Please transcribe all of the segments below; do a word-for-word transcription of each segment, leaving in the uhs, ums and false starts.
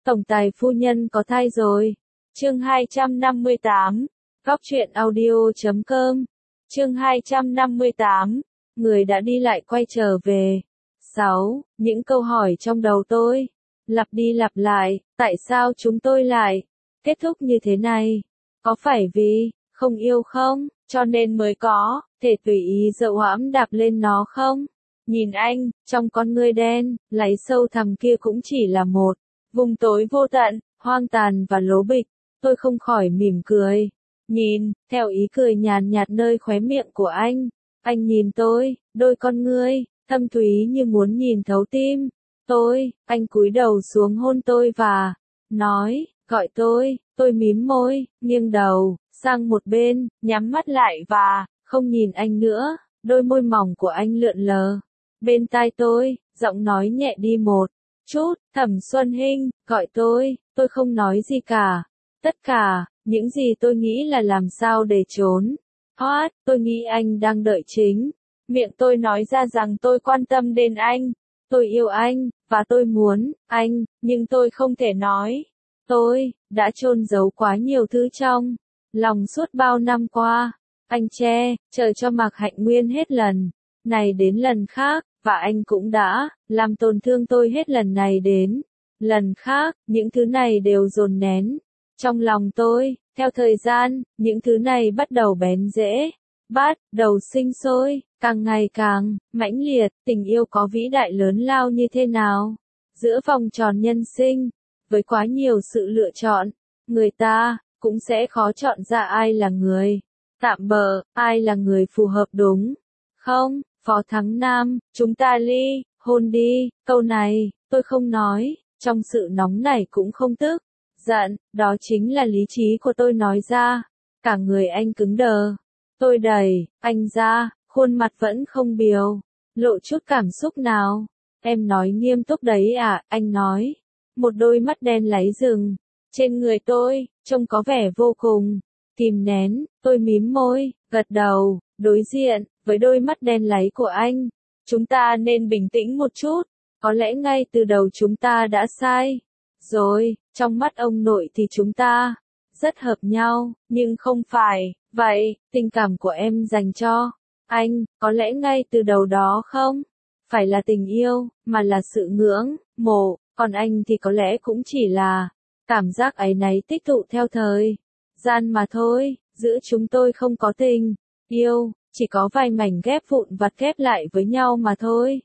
Tổng tài phu nhân có thai rồi. Chương hai trăm năm mươi tám. Góc truyện audio chấm com. Chương hai trăm năm mươi tám. Người đã đi lại quay trở về. sáu. Những câu hỏi trong đầu tôi. Lặp đi lặp lại, tại sao chúng tôi lại kết thúc như thế này? Có phải vì không yêu không, cho nên mới có thể tùy ý dậu hãm đạp lên nó không? Nhìn anh, trong con ngươi đen, láy sâu thẳm kia cũng chỉ là một vùng tối vô tận, hoang tàn và lố bịch. Tôi không khỏi mỉm cười. Nhìn, theo ý cười nhàn nhạt nơi khóe miệng của anh. Anh nhìn tôi, đôi con ngươi thâm thúy như muốn nhìn thấu tim tôi. Anh cúi đầu xuống hôn tôi và nói, gọi tôi. Tôi mím môi, nghiêng đầu sang một bên, nhắm mắt lại và không nhìn anh nữa. Đôi môi mỏng của anh lượn lờ bên tai tôi, giọng nói nhẹ đi một chút. Thẩm Xuân Hinh, gọi tôi. Tôi không nói gì cả. Tất cả những gì tôi nghĩ là làm sao để trốn thoát. Tôi nghĩ anh đang đợi chính miệng tôi nói ra rằng tôi quan tâm đến anh, tôi yêu anh, và tôi muốn anh, nhưng tôi không thể nói. Tôi đã chôn giấu quá nhiều thứ trong lòng suốt bao năm qua. Anh che chở cho Mạc Hạnh Nguyên hết lần này đến lần khác, và anh cũng đã làm tổn thương tôi hết lần này đến lần khác. Những thứ này đều dồn nén trong lòng tôi. Theo thời gian, những thứ này bắt đầu bén rễ, bắt đầu sinh sôi, càng ngày càng mãnh liệt. Tình yêu có vĩ đại lớn lao như thế nào? Giữa vòng tròn nhân sinh, với quá nhiều sự lựa chọn, người ta cũng sẽ khó chọn ra ai là người tạm bợ, ai là người phù hợp, đúng không? Phó Thắng Nam, chúng ta ly hôn đi. Câu này, tôi không nói trong sự nóng nảy cũng không tức giận, đó chính là lý trí của tôi nói ra. Cả người anh cứng đờ. Tôi đẩy anh ra, khuôn mặt vẫn không biểu lộ chút cảm xúc nào. Em nói nghiêm túc đấy à? Anh nói. Một đôi mắt đen láy rừng trên người tôi, trông có vẻ vô cùng kìm nén. Tôi mím môi, gật đầu, đối diện với đôi mắt đen láy của anh. Chúng ta nên bình tĩnh một chút. Có lẽ ngay từ đầu chúng ta đã sai rồi. Trong mắt ông nội thì chúng ta rất hợp nhau, nhưng không phải vậy. Tình cảm của em dành cho anh, có lẽ ngay từ đầu đó không phải là tình yêu, mà là sự ngưỡng mộ. Còn anh thì có lẽ cũng chỉ là cảm giác áy náy tích tụ theo thời gian mà thôi. Giữa chúng tôi không có tình yêu, chỉ có vài mảnh ghép vụn vặt ghép lại với nhau mà thôi.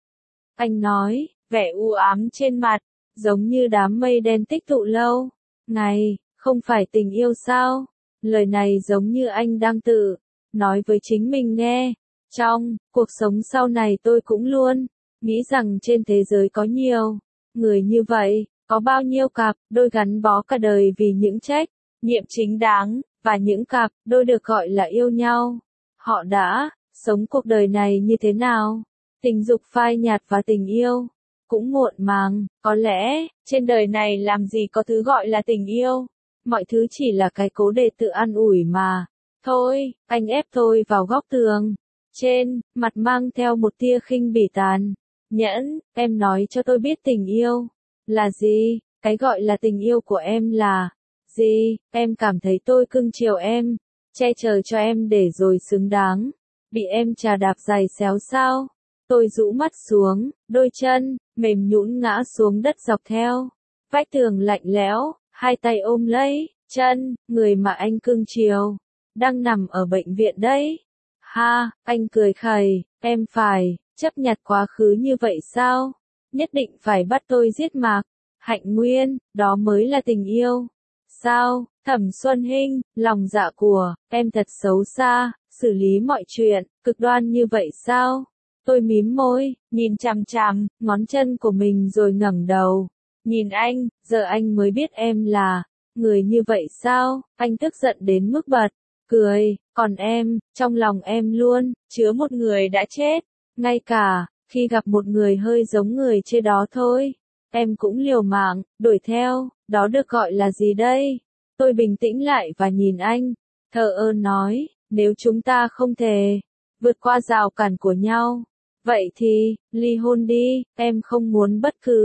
Anh nói, vẻ u ám trên mặt, giống như đám mây đen tích tụ lâu ngày. Không phải tình yêu sao? Lời này giống như anh đang tự nói với chính mình nghe. Trong cuộc sống sau này tôi cũng luôn nghĩ rằng trên thế giới có nhiều người như vậy, có bao nhiêu cặp đôi gắn bó cả đời vì những trách nhiệm chính đáng, và những cặp đôi được gọi là yêu nhau. Họ đã sống cuộc đời này như thế nào? Tình dục phai nhạt và tình yêu cũng muộn màng. Có lẽ trên đời này làm gì có thứ gọi là tình yêu. Mọi thứ chỉ là cái cố để tự an ủi mà thôi. Anh ép tôi vào góc tường, trên mặt mang theo một tia khinh bỉ tàn nhẫn. Em nói cho tôi biết tình yêu là gì? Cái gọi là tình yêu của em là gì? Em cảm thấy tôi cưng chiều em, che chở cho em để rồi xứng đáng bị em chà đạp giày xéo sao? Tôi rũ mắt xuống, đôi chân mềm nhũn ngã xuống đất dọc theo vách tường lạnh lẽo. Hai tay ôm lấy chân người mà anh cưng chiều đang nằm ở bệnh viện đấy. Ha, anh cười khẩy. Em phải chấp nhặt quá khứ như vậy sao? Nhất định phải bắt tôi giết Mạc Hạnh Nguyên, đó mới là tình yêu sao? Thẩm Xuân Hinh, lòng dạ của em thật xấu xa, xử lý mọi chuyện cực đoan như vậy sao? Tôi mím môi, nhìn chằm chằm ngón chân của mình rồi ngẩng đầu nhìn anh. Giờ anh mới biết em là người như vậy sao? Anh tức giận đến mức bật cười. Còn em, trong lòng em luôn chứa một người đã chết. Ngay cả khi gặp một người hơi giống người trên đó thôi, em cũng liều mạng đuổi theo. Đó được gọi là gì đây? Tôi bình tĩnh lại và nhìn anh, thờ ơ nói, nếu chúng ta không thể vượt qua rào cản của nhau, vậy thì ly hôn đi. Em không muốn bất cứ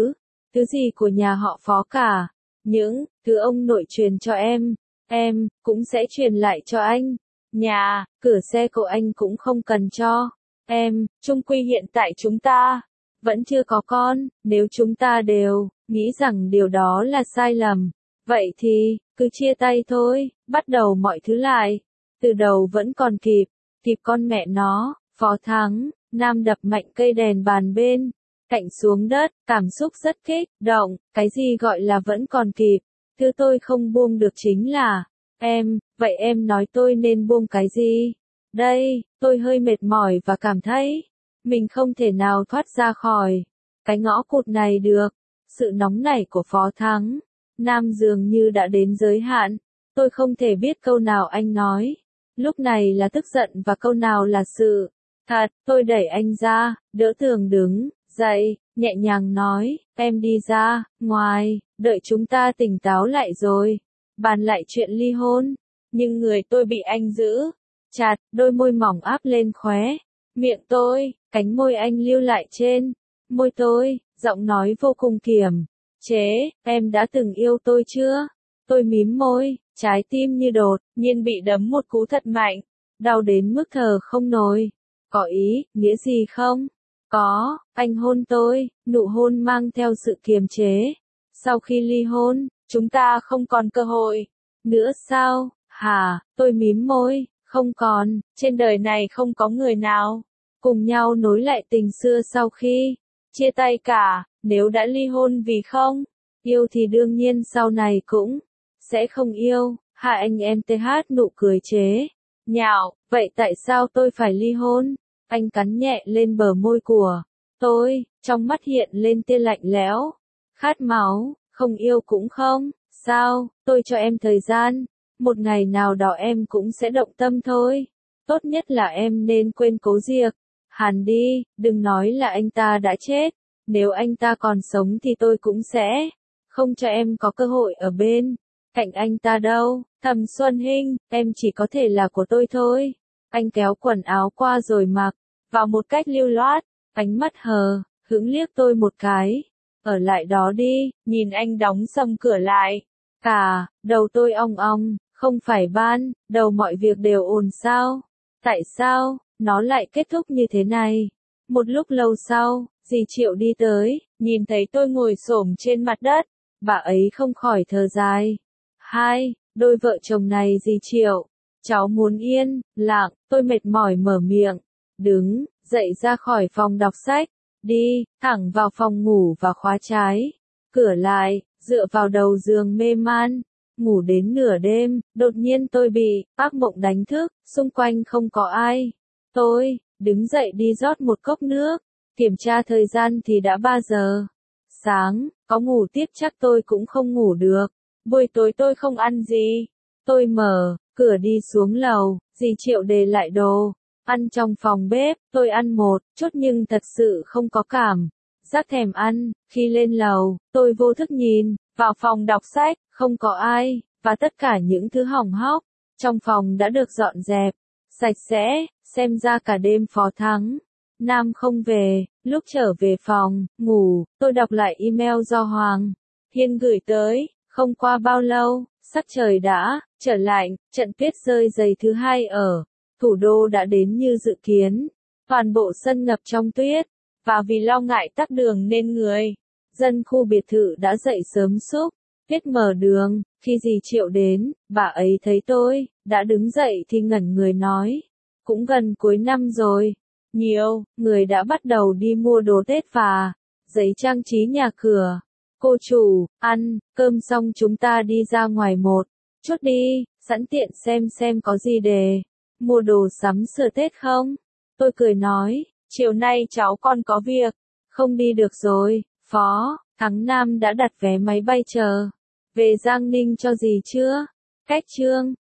thứ gì của nhà họ Phó cả. Những thứ ông nội truyền cho em, em cũng sẽ truyền lại cho anh. Nhà, cửa xe của anh cũng không cần cho em, chung quy hiện tại chúng ta vẫn chưa có con, nếu chúng ta đều nghĩ rằng điều đó là sai lầm, vậy thì cứ chia tay thôi, bắt đầu mọi thứ lại. Từ đầu vẫn còn kịp, kịp con mẹ nó, Phó Thắng. Nam đập mạnh cây đèn bàn bên cạnh xuống đất, cảm xúc rất kích động, cái gì gọi là vẫn còn kịp, thứ tôi không buông được chính là em, vậy em nói tôi nên buông cái gì? Đây, tôi hơi mệt mỏi và cảm thấy mình không thể nào thoát ra khỏi cái ngõ cụt này được. Sự nóng nảy của Phó Thắng Nam dường như đã đến giới hạn, tôi không thể biết câu nào anh nói lúc này là tức giận và câu nào là sự thật. Tôi đẩy anh ra, đỡ Tường đứng dậy, nhẹ nhàng nói, em đi ra ngoài, đợi chúng ta tỉnh táo lại rồi bàn lại chuyện ly hôn. Nhưng người tôi bị anh giữ chặt, đôi môi mỏng áp lên khóe miệng tôi, cánh môi anh lưu lại trên môi tôi, giọng nói vô cùng kiềm chế, em đã từng yêu tôi chưa? Tôi mím môi, trái tim như đột nhiên bị đấm một cú thật mạnh, đau đến mức thở không nổi. Có ý nghĩa gì không? Có, anh hôn tôi, nụ hôn mang theo sự kiềm chế. Sau khi ly hôn, chúng ta không còn cơ hội nữa sao? Hả? Tôi mím môi, không còn, trên đời này không có người nào cùng nhau nối lại tình xưa sau khi chia tay cả. Nếu đã ly hôn vì không yêu thì đương nhiên sau này cũng sẽ không yêu. Hai anh em tê hát nụ cười chế nhạo, vậy tại sao tôi phải ly hôn? Anh cắn nhẹ lên bờ môi của tôi, trong mắt hiện lên tia lạnh lẽo, khát máu, không yêu cũng không, sao, tôi cho em thời gian, một ngày nào đó em cũng sẽ động tâm thôi. Tốt nhất là em nên quên Cố Diệc Hàn đi, đừng nói là anh ta đã chết, nếu anh ta còn sống thì tôi cũng sẽ không cho em có cơ hội ở bên cạnh anh ta đâu. Thẩm Xuân Hinh, em chỉ có thể là của tôi thôi. Anh kéo quần áo qua rồi mặc vào một cách lưu loát, ánh mắt hờ hững liếc tôi một cái. Ở lại đó đi, nhìn anh đóng sầm cửa lại. Cả, đầu tôi ong ong, không phải ban đầu mọi việc đều ổn sao? Tại sao, nó lại kết thúc như thế này? Một lúc lâu sau, dì Triệu đi tới, nhìn thấy tôi ngồi xổm trên mặt đất, bà ấy không khỏi thở dài. Hai, đôi vợ chồng này dì Triệu, cháu muốn yên lặng, tôi mệt mỏi mở miệng, đứng dậy ra khỏi phòng đọc sách, đi thẳng vào phòng ngủ và khóa trái cửa lại, dựa vào đầu giường mê man, ngủ đến nửa đêm, đột nhiên tôi bị ác mộng đánh thức, xung quanh không có ai. Tôi đứng dậy đi rót một cốc nước, kiểm tra thời gian thì đã ba giờ sáng, có ngủ tiếp chắc tôi cũng không ngủ được. Buổi tối tôi không ăn gì. Tôi mở cửa đi xuống lầu, dì Triệu để lại đồ ăn trong phòng bếp, tôi ăn một chút nhưng thật sự không có cảm giác thèm ăn. Khi lên lầu, tôi vô thức nhìn vào phòng đọc sách, không có ai, và tất cả những thứ hỏng hóc trong phòng đã được dọn dẹp sạch sẽ. Xem ra cả đêm Phó Thắng Nam không về. Lúc trở về phòng ngủ, tôi đọc lại email do Hoàng Hiên gửi tới. Không qua bao lâu, sắc trời đã trở lạnh, trận tuyết rơi dày thứ hai ở thủ đô đã đến như dự kiến. Toàn bộ sân ngập trong tuyết, và vì lo ngại tắc đường nên người dân khu biệt thự đã dậy sớm xúc tuyết mở đường. Khi dì Triệu đến, bà ấy thấy tôi đã đứng dậy thì ngẩn người nói, cũng gần cuối năm rồi, nhiều người đã bắt đầu đi mua đồ Tết và giấy trang trí nhà cửa. Cô chủ, ăn cơm xong chúng ta đi ra ngoài một chút đi, sẵn tiện xem xem có gì để mua đồ sắm sửa Tết không? Tôi cười nói, chiều nay cháu còn có việc, không đi được rồi. Phó Thắng Nam đã đặt vé máy bay chờ về Giang Ninh cho dì chưa? Cách chương